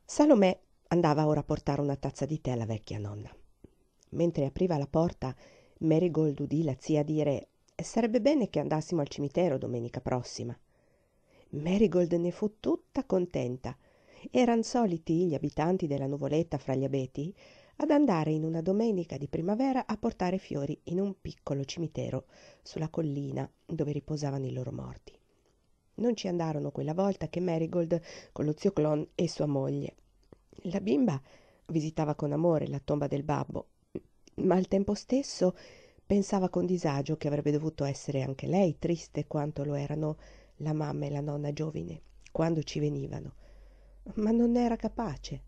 Salomè andava ora a portare una tazza di tè alla vecchia nonna. Mentre apriva la porta, Marigold udì la zia dire: «Sarebbe bene che andassimo al cimitero domenica prossima». Marigold ne fu tutta contenta. Eran soliti gli abitanti della nuvoletta fra gli abeti ad andare in una domenica di primavera a portare fiori in un piccolo cimitero sulla collina dove riposavano i loro morti. Non ci andarono quella volta che Marigold con lo zio Clon e sua moglie. La bimba visitava con amore la tomba del babbo, ma al tempo stesso pensava con disagio che avrebbe dovuto essere anche lei triste quanto lo erano la mamma e la nonna giovine quando ci venivano, ma non era capace.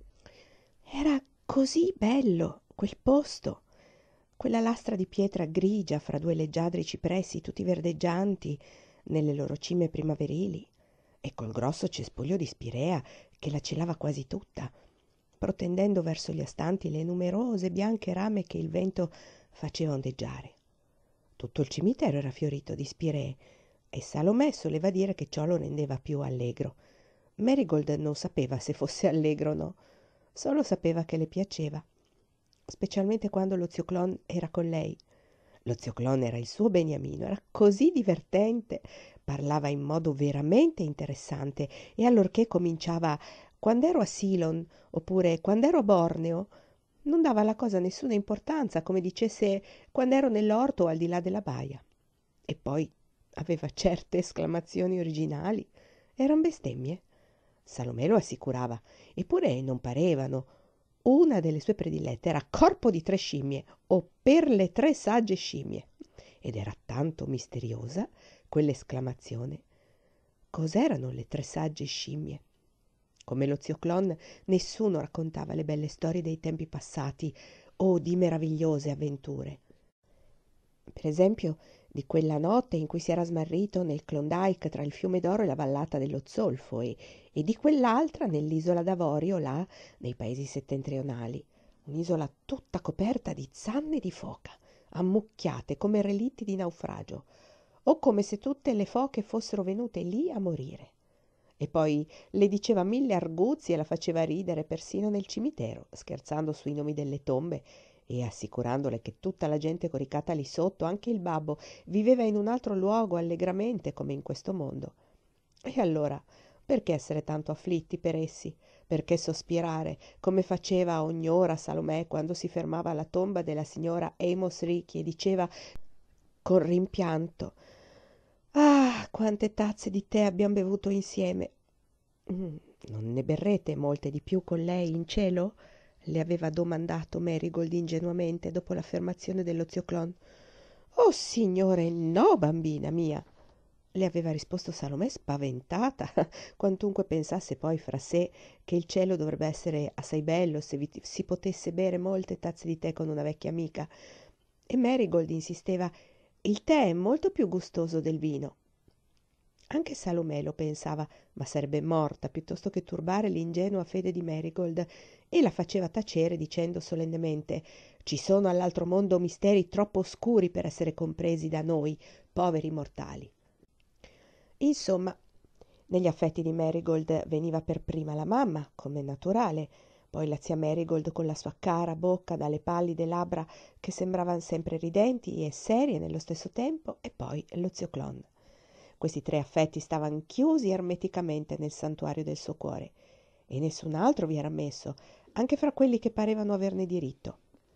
Era così bello quel posto, quella lastra di pietra grigia fra due leggiadri cipressi tutti verdeggianti nelle loro cime primaverili, e col grosso cespuglio di spirea che la celava quasi tutta, protendendo verso gli astanti le numerose bianche rame che il vento faceva ondeggiare. Tutto il cimitero era fiorito di spiree, e Salomè soleva dire che ciò lo rendeva più allegro. Marigold non sapeva se fosse allegro o no, solo sapeva che le piaceva, specialmente quando lo zio Clon era con lei. Lo zio Clon era il suo beniamino, era così divertente, parlava in modo veramente interessante, e allorché cominciava «quando ero a Ceylon» oppure «quando ero a Borneo», non dava alla cosa nessuna importanza, come dicesse «quando ero nell'orto o al di là della baia». E poi aveva certe esclamazioni originali, eran bestemmie. Salomè lo assicurava, eppure non parevano. Una delle sue predilette era «corpo di tre scimmie» o «per le tre sagge scimmie». Ed era tanto misteriosa quell'esclamazione. Cos'erano le tre sagge scimmie? Come lo zio Clon, nessuno raccontava le belle storie dei tempi passati o di meravigliose avventure. Per esempio, di quella notte in cui si era smarrito nel Klondike tra il fiume d'oro e la vallata dello zolfo, e di quell'altra nell'isola d'Avorio, là nei paesi settentrionali, un'isola tutta coperta di zanne di foca, ammucchiate come relitti di naufragio, o come se tutte le foche fossero venute lì a morire. E poi le diceva mille arguzie e la faceva ridere persino nel cimitero, scherzando sui nomi delle tombe e assicurandole che tutta la gente coricata lì sotto, anche il babbo, viveva in un altro luogo allegramente come in questo mondo. E allora, perché essere tanto afflitti per essi? Perché sospirare, come faceva ogni ora Salomè quando si fermava alla tomba della signora Amos Ricci e diceva con rimpianto: «Ah, quante tazze di tè abbiam bevuto insieme!» Mm, «Non ne berrete molte di più con lei in cielo?» le aveva domandato Marigold ingenuamente dopo l'affermazione dello zio Clon. «Oh signore, no, bambina mia!» le aveva risposto Salomè spaventata, quantunque pensasse poi fra sé che il cielo dovrebbe essere assai bello se si potesse bere molte tazze di tè con una vecchia amica. E Marigold insisteva: «Il tè è molto più gustoso del vino». Anche Salomè lo pensava, ma sarebbe morta piuttosto che turbare l'ingenua fede di Marigold, e la faceva tacere dicendo solennemente: «Ci sono all'altro mondo misteri troppo oscuri per essere compresi da noi, poveri mortali». Insomma, negli affetti di Marigold veniva per prima la mamma, come naturale, poi la zia Marigold con la sua cara bocca dalle pallide labbra che sembravan sempre ridenti e serie nello stesso tempo, e poi lo zio Clon. Questi tre affetti stavano chiusi ermeticamente nel santuario del suo cuore, e nessun altro vi era messo, anche fra quelli che parevano averne diritto.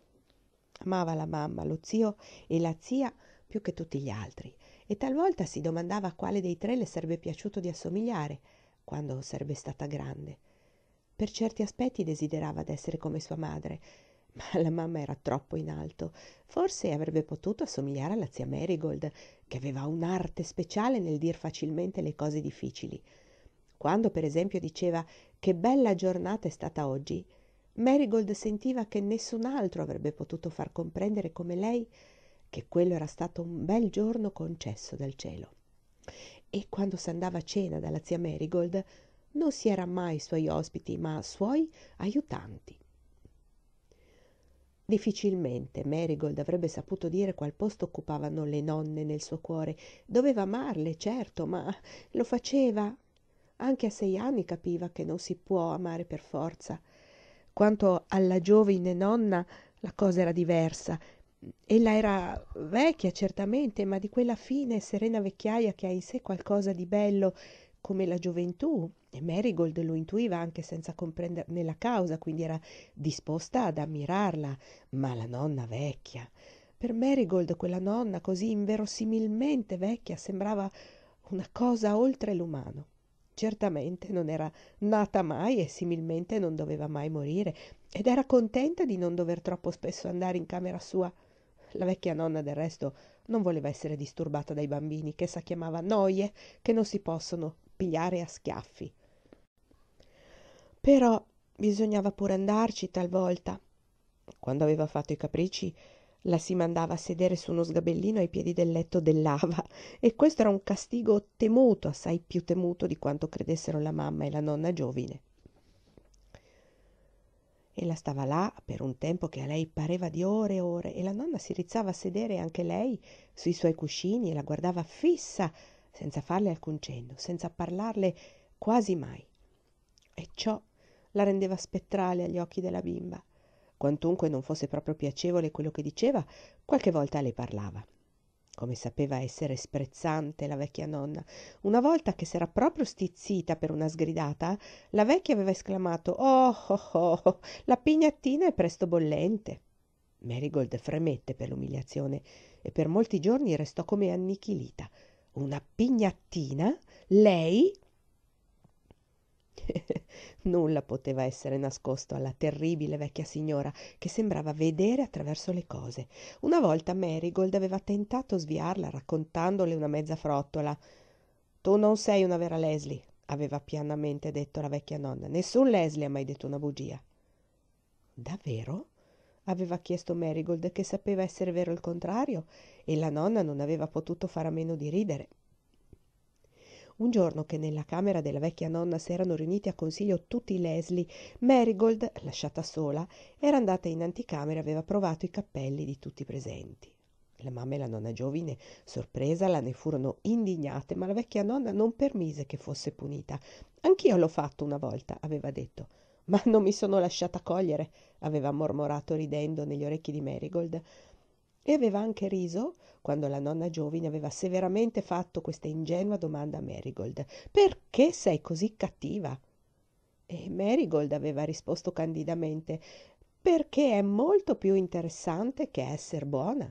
Amava la mamma, lo zio e la zia più che tutti gli altri, e talvolta si domandava a quale dei tre le sarebbe piaciuto di assomigliare quando sarebbe stata grande. Per certi aspetti desiderava d'essere come sua madre, ma la mamma era troppo in alto. Forse avrebbe potuto assomigliare alla zia Marigold, che aveva un'arte speciale nel dir facilmente le cose difficili. Quando, per esempio, diceva «che bella giornata è stata oggi», Marigold sentiva che nessun altro avrebbe potuto far comprendere come lei che quello era stato un bel giorno concesso dal cielo. E quando s'andava a cena dalla zia Marigold non si era mai suoi ospiti, ma suoi aiutanti. Difficilmente Marigold avrebbe saputo dire qual posto occupavano le nonne nel suo cuore. Doveva amarle, certo, ma lo faceva Anche a 6 anni capiva che non si può amare per forza. Quanto alla giovine nonna, la cosa era diversa. Ella era vecchia, certamente, ma di quella fine e serena vecchiaia che ha in sé qualcosa di bello come la gioventù, e Marigold lo intuiva anche senza comprenderne la causa, quindi era disposta ad ammirarla. Ma la nonna vecchia, per Marigold quella nonna così inverosimilmente vecchia sembrava una cosa oltre l'umano. Certamente non era nata mai e similmente non doveva mai morire, ed era contenta di non dover troppo spesso andare in camera sua. La vecchia nonna, del resto, non voleva essere disturbata dai bambini, che essa chiamava noie, che non si possono pigliare a schiaffi. Però bisognava pure andarci talvolta. Quando aveva fatto i capricci, la si mandava a sedere su uno sgabellino ai piedi del letto dell'ava, e questo era un castigo temuto, assai più temuto di quanto credessero la mamma e la nonna giovine. Ella stava là per un tempo che a lei pareva di ore e ore, e la nonna si rizzava a sedere anche lei sui suoi cuscini e la guardava fissa, senza farle alcun cenno, senza parlarle quasi mai. E ciò la rendeva spettrale agli occhi della bimba. Quantunque non fosse proprio piacevole quello che diceva, qualche volta le parlava. Come sapeva essere sprezzante la vecchia nonna. Una volta che s'era proprio stizzita per una sgridata, la vecchia aveva esclamato: «Oh, oh, oh, la pignattina è presto bollente!» Marigold fremette per l'umiliazione e per molti giorni restò come annichilita. Una pignattina? Lei? Nulla poteva essere nascosto alla terribile vecchia signora, che sembrava vedere attraverso le cose. Una volta Marigold aveva tentato sviarla raccontandole una mezza frottola. «Tu non sei una vera Leslie», aveva pianamente detto la vecchia nonna. «Nessun Leslie ha mai detto una bugia». «Davvero?» aveva chiesto Marigold, che sapeva essere vero il contrario, e la nonna non aveva potuto fare a meno di ridere. Un giorno che nella camera della vecchia nonna s'erano riuniti a consiglio tutti i Leslie, Marigold, lasciata sola, era andata in anticamera e aveva provato i cappelli di tutti i presenti. La mamma e la nonna giovine, sorpresa, la ne furono indignate, ma la vecchia nonna non permise che fosse punita. «Anch'io l'ho fatto una volta», aveva detto. «Ma non mi sono lasciata cogliere», aveva mormorato ridendo negli orecchi di Marigold. E aveva anche riso quando la nonna giovine aveva severamente fatto questa ingenua domanda a Marigold: «Perché sei così cattiva?» E Marigold aveva risposto candidamente: «Perché è molto più interessante che esser buona».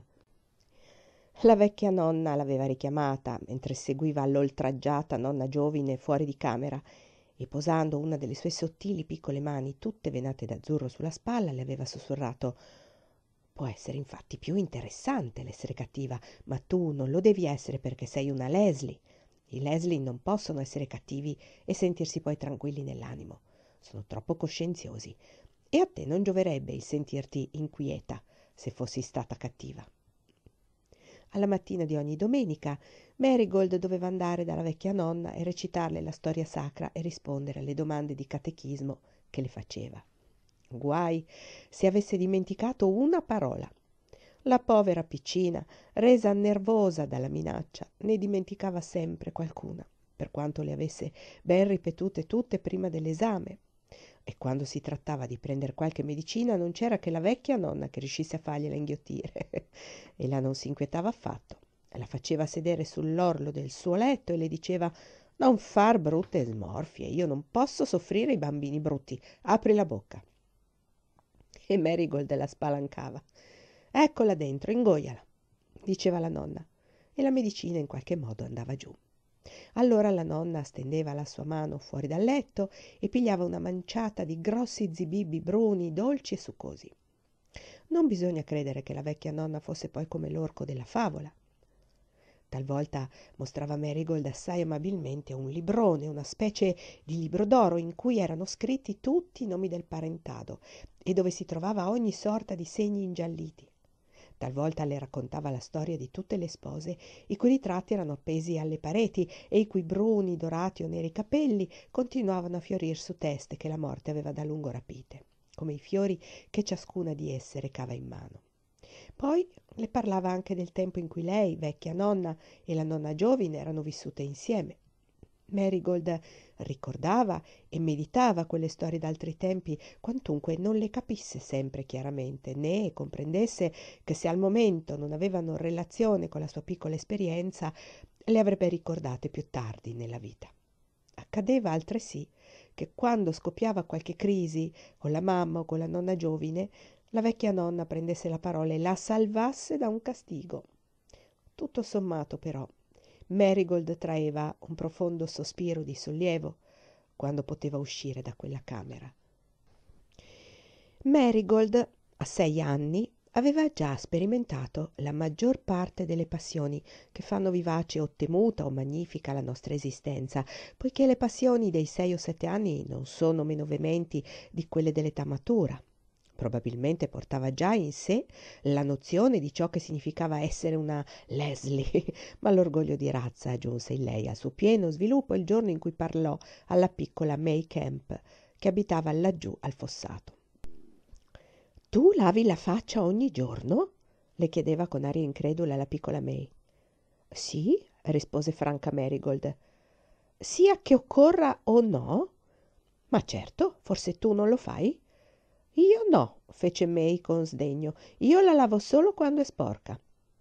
La vecchia nonna l'aveva richiamata mentre seguiva l'oltraggiata nonna giovine fuori di camera, e posando una delle sue sottili piccole mani tutte venate d'azzurro sulla spalla le aveva sussurrato: «Può essere infatti più interessante l'essere cattiva, ma tu non lo devi essere perché sei una Leslie. I Leslie non possono essere cattivi e sentirsi poi tranquilli nell'animo. Sono troppo coscienziosi, e a te non gioverebbe il sentirti inquieta se fossi stata cattiva». Alla mattina di ogni domenica Marigold doveva andare dalla vecchia nonna e recitarle la storia sacra e rispondere alle domande di catechismo che le faceva. Guai se avesse dimenticato una parola. La povera piccina, resa nervosa dalla minaccia, ne dimenticava sempre qualcuna, per quanto le avesse ben ripetute tutte prima dell'esame. E quando si trattava di prendere qualche medicina non c'era che la vecchia nonna che riuscisse a fargliela inghiottire. E la non si inquietava affatto. La faceva sedere sull'orlo del suo letto e le diceva: «Non far brutte smorfie, io non posso soffrire i bambini brutti, apri la bocca». E Marigold la spalancava. «Eccola dentro, ingoiala», diceva la nonna, e la medicina in qualche modo andava giù. Allora la nonna stendeva la sua mano fuori dal letto e pigliava una manciata di grossi zibibi bruni, dolci e succosi. Non bisogna credere che la vecchia nonna fosse poi come l'orco della favola. Talvolta mostrava Marigold assai amabilmente un librone, una specie di libro d'oro in cui erano scritti tutti i nomi del parentado e dove si trovava ogni sorta di segni ingialliti. Talvolta le raccontava la storia di tutte le spose, i cui ritratti erano appesi alle pareti e i cui bruni, dorati o neri capelli continuavano a fiorir su teste che la morte aveva da lungo rapite, come i fiori che ciascuna di esse recava in mano. Poi le parlava anche del tempo in cui lei, vecchia nonna, e la nonna giovine erano vissute insieme. Marigold ricordava e meditava quelle storie d'altri tempi, quantunque non le capisse sempre chiaramente, né comprendesse che se al momento non avevano relazione con la sua piccola esperienza, le avrebbe ricordate più tardi nella vita. Accadeva altresì che quando scoppiava qualche crisi con la mamma o con la nonna giovine, la vecchia nonna prendesse la parola e la salvasse da un castigo. Tutto sommato, però, Marigold traeva un profondo sospiro di sollievo quando poteva uscire da quella camera. Marigold, a 6 anni, aveva già sperimentato la maggior parte delle passioni che fanno vivace o temuta o magnifica la nostra esistenza, poiché le passioni dei 6 o 7 anni non sono meno veementi di quelle dell'età matura. Probabilmente portava già in sé la nozione di ciò che significava essere una Leslie, ma l'orgoglio di razza aggiunse in lei al suo pieno sviluppo il giorno in cui parlò alla piccola May Kemp, che abitava laggiù al fossato. «Tu lavi la faccia ogni giorno?» le chiedeva con aria incredula la piccola May. «Sì», rispose franca Marigold, «sia che occorra o no?» «Ma certo, forse tu non lo fai?» «Io no», fece May con sdegno, «io la lavo solo quando è sporca».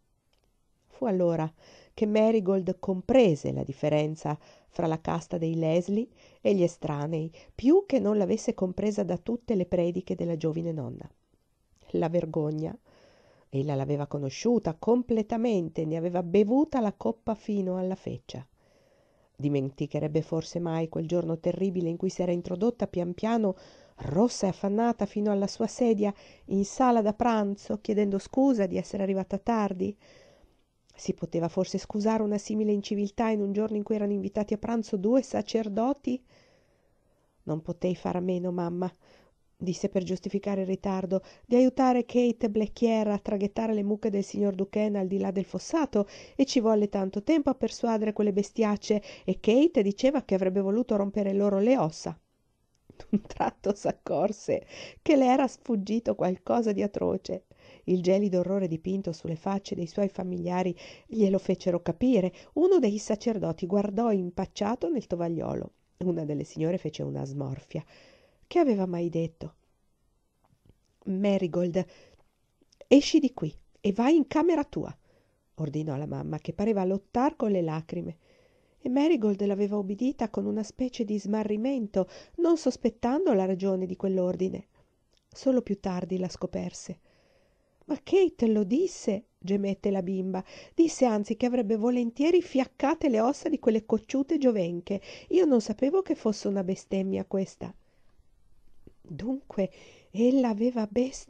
Fu allora che Marigold comprese la differenza fra la casta dei Leslie e gli estranei, più che non l'avesse compresa da tutte le prediche della giovine nonna. La vergogna, ella l'aveva conosciuta completamente, ne aveva bevuta la coppa fino alla feccia. Dimenticherebbe forse mai quel giorno terribile in cui si era introdotta pian piano, rossa e affannata, fino alla sua sedia in sala da pranzo, chiedendo scusa di essere arrivata tardi? Si poteva forse scusare una simile inciviltà in un giorno in cui erano invitati a pranzo 2 sacerdoti? «Non potei far a meno, mamma», disse per giustificare il ritardo, «di aiutare Kate Blaquier a traghettare le mucche del signor Duquesne al di là del fossato, e ci volle tanto tempo a persuadere quelle bestiacce, e Kate diceva che avrebbe voluto rompere loro le ossa». D'un tratto s'accorse che le era sfuggito qualcosa di atroce. Il gelido orrore dipinto sulle facce dei suoi familiari glielo fecero capire. Uno dei sacerdoti guardò impacciato nel tovagliolo. Una delle signore fece una smorfia. Che aveva mai detto? «Marigold, esci di qui e vai in camera tua», ordinò la mamma, che pareva lottar con le lacrime. E Marigold l'aveva obbedita con una specie di smarrimento, non sospettando la ragione di quell'ordine. Solo più tardi la scoperse. «Ma Kate lo disse», gemette la bimba, «disse anzi che avrebbe volentieri fiaccate le ossa di quelle cocciute giovenche. Io non sapevo che fosse una bestemmia questa». Dunque ella aveva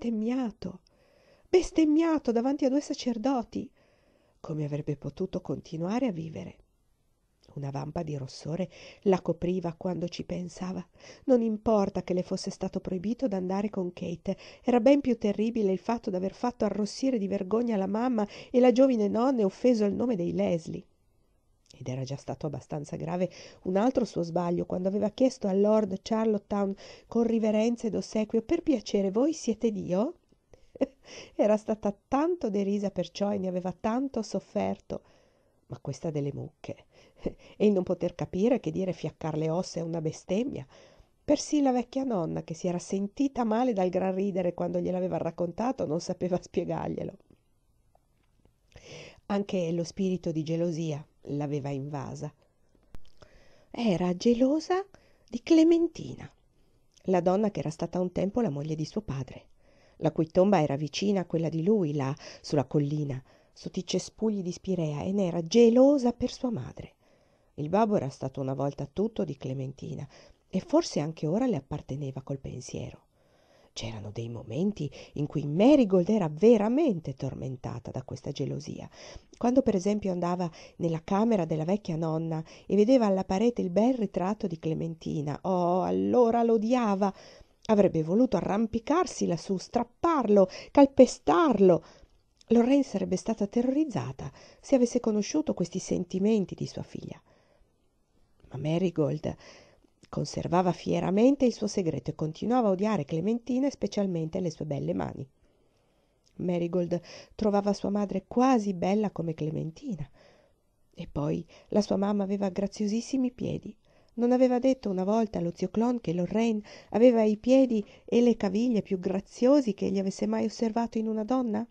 bestemmiato davanti a 2 sacerdoti. Come avrebbe potuto continuare a vivere? Una vampa di rossore la copriva quando ci pensava. Non importa che le fosse stato proibito d'andare con Kate, era ben più terribile il fatto d'aver fatto arrossire di vergogna la mamma e la giovine nonna e offeso il nome dei Leslie. Ed era già stato abbastanza grave un altro suo sbaglio, quando aveva chiesto a Lord Charlottetown con riverenza ed ossequio: «Per piacere, voi siete Dio?» Era stata tanto derisa perciò e ne aveva tanto sofferto. Ma questa delle mucche e il non poter capire che dire fiaccar le ossa è una bestemmia. Persino la vecchia nonna, che si era sentita male dal gran ridere quando gliel'aveva raccontato, non sapeva spiegarglielo. Anche lo spirito di gelosia l'aveva invasa. Era gelosa di Clementina, la donna che era stata un tempo la moglie di suo padre, la cui tomba era vicina a quella di lui, là sulla collina, sotto i cespugli di Spirea, e ne era gelosa per sua madre. Il babbo era stato una volta tutto di Clementina, e forse anche ora le apparteneva col pensiero. C'erano dei momenti in cui Marigold era veramente tormentata da questa gelosia. Quando per esempio andava nella camera della vecchia nonna e vedeva alla parete il bel ritratto di Clementina, oh, allora l'odiava. Avrebbe voluto arrampicarsi lassù, strapparlo, calpestarlo. Lorraine sarebbe stata terrorizzata se avesse conosciuto questi sentimenti di sua figlia. Ma Marigold conservava fieramente il suo segreto e continuava a odiare Clementina e specialmente le sue belle mani. Marigold trovava sua madre quasi bella come Clementina, E poi la sua mamma aveva graziosissimi piedi. Non aveva detto una volta allo zio Clon che Lorraine aveva i piedi e le caviglie più graziosi che egli avesse mai osservato in una donna?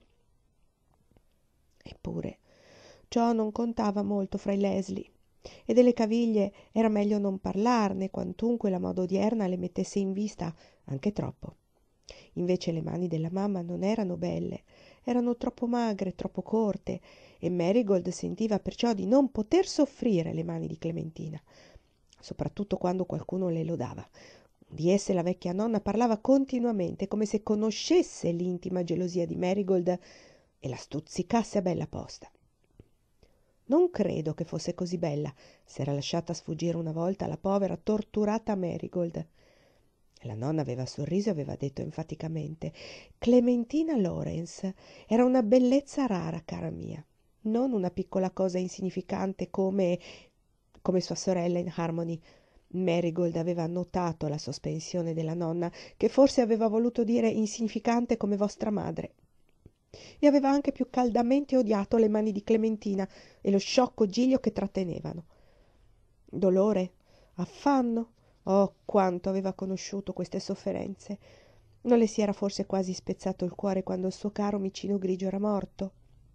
Eppure ciò non contava molto fra i Leslie, e delle caviglie era meglio non parlarne, quantunque la moda odierna le mettesse in vista anche troppo. Invece le mani della mamma non erano belle, erano troppo magre, troppo corte, e Marigold sentiva perciò di non poter soffrire le mani di Clementina, soprattutto quando qualcuno le lodava. Di esse la vecchia nonna parlava continuamente, come se conoscesse l'intima gelosia di Marigold e la stuzzicasse a bella posta. Non credo che fosse così bella, s'era lasciata sfuggire una volta la povera torturata Marigold. La nonna aveva sorriso e aveva detto enfaticamente: Clementina Lawrence era una bellezza rara, cara mia, non una piccola cosa insignificante come sua sorella in Harmony. Marigold aveva notato la sospensione della nonna, che forse aveva voluto dire insignificante come vostra madre, e aveva anche più caldamente odiato le mani di Clementina e lo sciocco giglio che trattenevano. Dolore, affanno, oh, quanto aveva conosciuto queste sofferenze! Non le si era forse quasi spezzato il cuore quando il suo caro micino grigio era morto?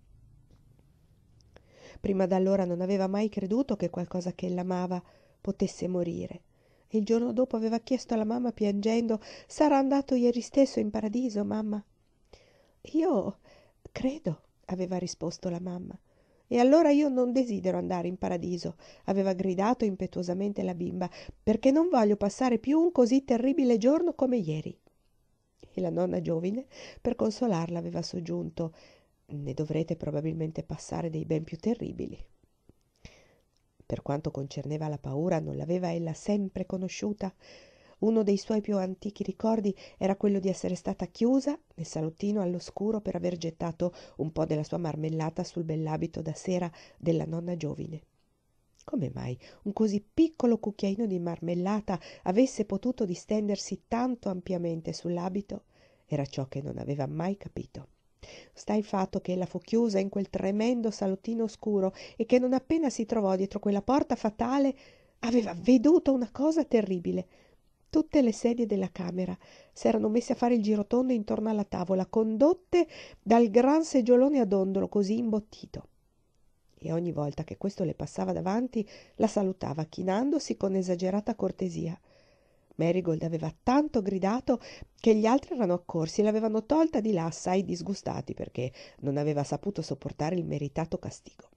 Prima d'allora non aveva mai creduto che qualcosa che ella amava potesse morire, e il giorno dopo aveva chiesto alla mamma piangendo: «Sarà andato ieri stesso in paradiso, mamma?» «Io credo», aveva risposto la mamma. «E allora io non desidero andare in paradiso», aveva gridato impetuosamente la bimba, «perché non voglio passare più un così terribile giorno come ieri». E la nonna giovine, per consolarla, aveva soggiunto: «Ne dovrete probabilmente passare dei ben più terribili». Per quanto concerneva la paura, non l'aveva ella sempre conosciuta? Uno dei suoi più antichi ricordi era quello di essere stata chiusa nel salottino all'oscuro per aver gettato un po' della sua marmellata sul bell'abito da sera della nonna giovine. Come mai un così piccolo cucchiaino di marmellata avesse potuto distendersi tanto ampiamente sull'abito era ciò che non aveva mai capito. Sta il fatto che ella fu chiusa in quel tremendo salottino oscuro e che non appena si trovò dietro quella porta fatale aveva veduto una cosa terribile. Tutte le sedie della camera s'erano messe a fare il girotondo intorno alla tavola, condotte dal gran seggiolone a dondolo così imbottito. E ogni volta che questo le passava davanti la salutava chinandosi con esagerata cortesia. Marigold aveva tanto gridato che gli altri erano accorsi e l'avevano tolta di là assai disgustati perché non aveva saputo sopportare il meritato castigo.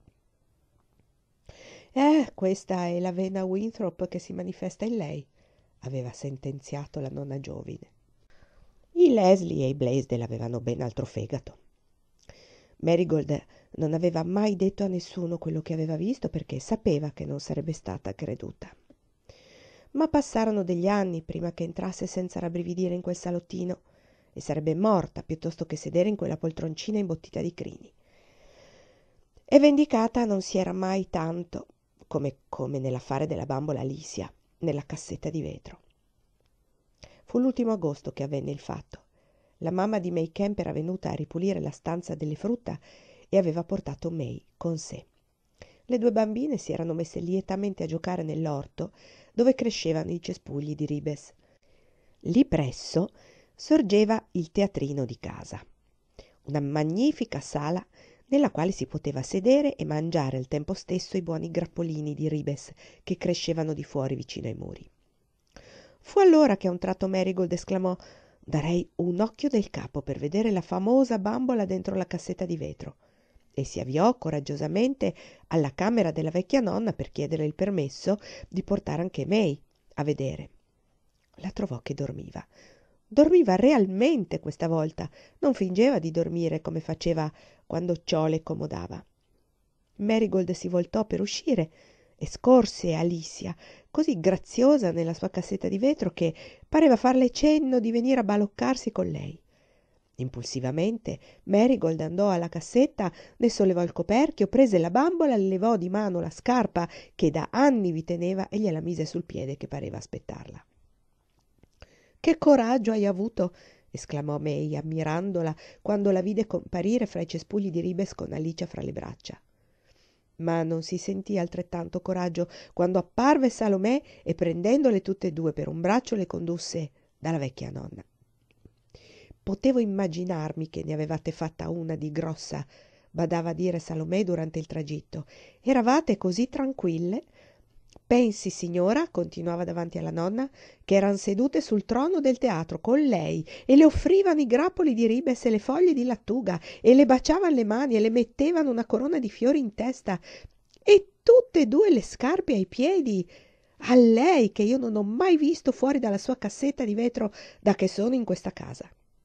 Questa è la vena Winthrop che si manifesta in lei, aveva sentenziato la nonna giovine. I Leslie e i Blaisdell avevano ben altro fegato. Marigold non aveva mai detto a nessuno quello che aveva visto perché sapeva che non sarebbe stata creduta. Ma passarono degli anni prima che entrasse senza rabbrividire in quel salottino e sarebbe morta piuttosto che sedere in quella poltroncina imbottita di crini. E vendicata non si era mai tanto come nell'affare della bambola Alicia nella cassetta di vetro. Fu l'ultimo agosto che avvenne il fatto. La mamma di May Kemp era venuta a ripulire la stanza delle frutta e aveva portato May con sé. Le due bambine si erano messe lietamente a giocare nell'orto dove crescevano i cespugli di ribes. Lì presso sorgeva il teatrino di casa, una magnifica sala nella quale si poteva sedere e mangiare al tempo stesso i buoni grappolini di ribes che crescevano di fuori vicino ai muri. Fu allora che a un tratto Marigold esclamò: «Darei un occhio del capo per vedere la famosa bambola dentro la cassetta di vetro», e si avviò coraggiosamente alla camera della vecchia nonna per chiedere il permesso di portare anche May a vedere. La trovò che dormiva. Dormiva realmente questa volta, non fingeva di dormire come faceva quando ciò le comodava. Marigold si voltò per uscire e scorse Alicia, così graziosa nella sua cassetta di vetro che pareva farle cenno di venire a baloccarsi con lei. Impulsivamente Marigold andò alla cassetta, ne sollevò il coperchio, prese la bambola, le levò di mano la scarpa che da anni vi teneva e gliela mise sul piede che pareva aspettarla. «Che coraggio hai avuto!» esclamò May, ammirandola quando la vide comparire fra i cespugli di ribes con Alicia fra le braccia. Ma non si sentì altrettanto coraggio quando apparve Salomè e prendendole tutte e due per un braccio le condusse dalla vecchia nonna. Potevo immaginarmi che ne avevate fatta una di grossa, badava a dire Salomè durante il tragitto. Eravate così tranquille? Pensi, signora, continuava davanti alla nonna, che eran sedute sul trono del teatro con lei e le offrivano i grappoli di ribes e le foglie di lattuga e le baciavan le mani e le mettevano una corona di fiori in testa e tutte e due le scarpe ai piedi. A lei che io non ho mai visto fuori dalla sua cassetta di vetro da che sono in questa casa.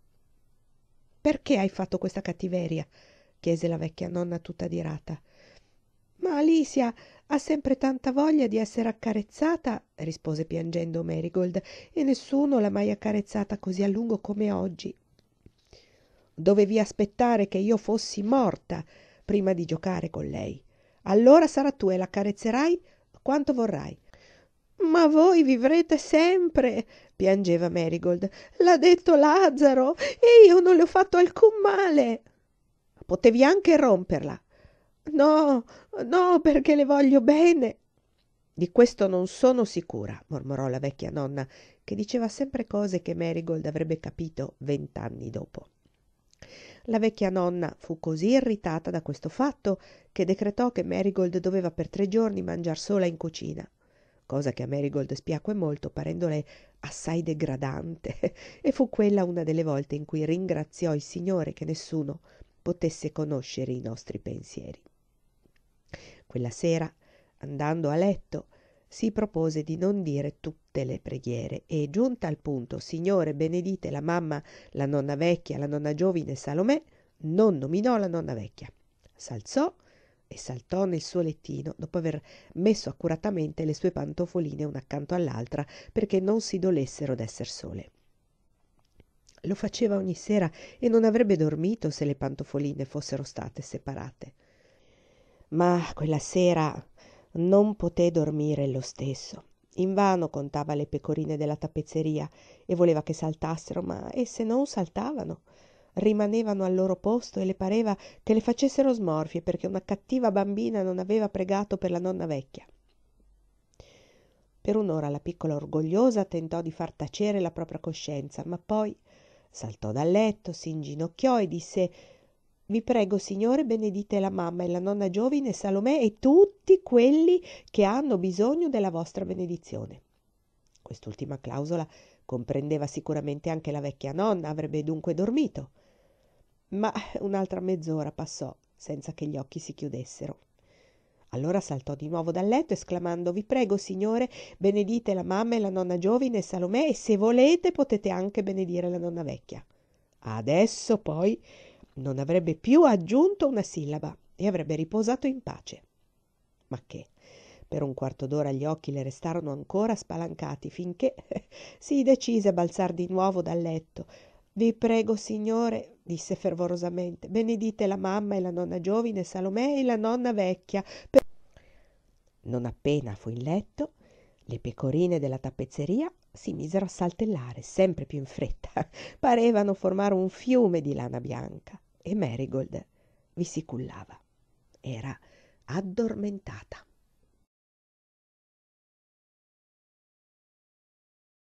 Perché hai fatto questa cattiveria? Chiese la vecchia nonna tutta dirata. Ma Alicia ha sempre tanta voglia di essere accarezzata, rispose piangendo Marigold, e nessuno l'ha mai accarezzata così a lungo come oggi. Dovevi aspettare che io fossi morta prima di giocare con lei. Allora sarà tu e l'accarezzerai quanto vorrai. Ma voi vivrete sempre, piangeva Marigold. L'ha detto Lazzaro e io non le ho fatto alcun male. Potevi anche romperla. No, no, perché le voglio bene. Di questo non sono sicura, mormorò la vecchia nonna, che diceva sempre cose che Marigold avrebbe capito 20 anni dopo. La vecchia nonna fu così irritata da questo fatto che decretò che Marigold doveva per 3 giorni mangiar sola in cucina, cosa che a Marigold spiacque molto, parendole assai degradante, e fu quella una delle volte in cui ringraziò il Signore che nessuno potesse conoscere i nostri pensieri. Quella sera, andando a letto, si propose di non dire tutte le preghiere e, giunta al punto «Signore, benedite la mamma, la nonna vecchia, la nonna giovine e Salomè», non nominò la nonna vecchia. S'alzò e saltò nel suo lettino dopo aver messo accuratamente le sue pantofoline una accanto all'altra perché non si dolessero d'esser sole. Lo faceva ogni sera e non avrebbe dormito se le pantofoline fossero state separate. Ma quella sera non poté dormire lo stesso. Invano contava le pecorine della tappezzeria e voleva che saltassero, ma esse non saltavano. Rimanevano al loro posto e le pareva che le facessero smorfie perché una cattiva bambina non aveva pregato per la nonna vecchia. Per un'ora la piccola orgogliosa tentò di far tacere la propria coscienza, ma poi saltò dal letto, si inginocchiò e disse: «Vi prego, Signore, benedite la mamma e la nonna giovine, Salomè e tutti quelli che hanno bisogno della vostra benedizione». Quest'ultima clausola comprendeva sicuramente anche la vecchia nonna, avrebbe dunque dormito. Ma un'altra mezz'ora passò senza che gli occhi si chiudessero. Allora saltò di nuovo dal letto esclamando: «Vi prego, Signore, benedite la mamma e la nonna giovine e Salomè e se volete potete anche benedire la nonna vecchia». Adesso poi non avrebbe più aggiunto una sillaba e avrebbe riposato in pace. Ma che per un quarto d'ora gli occhi le restarono ancora spalancati finché si decise a balzar di nuovo dal letto. «Vi prego, Signore», disse fervorosamente, «benedite la mamma e la nonna giovine, Salomè e la nonna vecchia». Non appena fu in letto, le pecorine della tappezzeria si misero a saltellare sempre più in fretta. Parevano formare un fiume di lana bianca e Marigold vi si cullava. Era addormentata.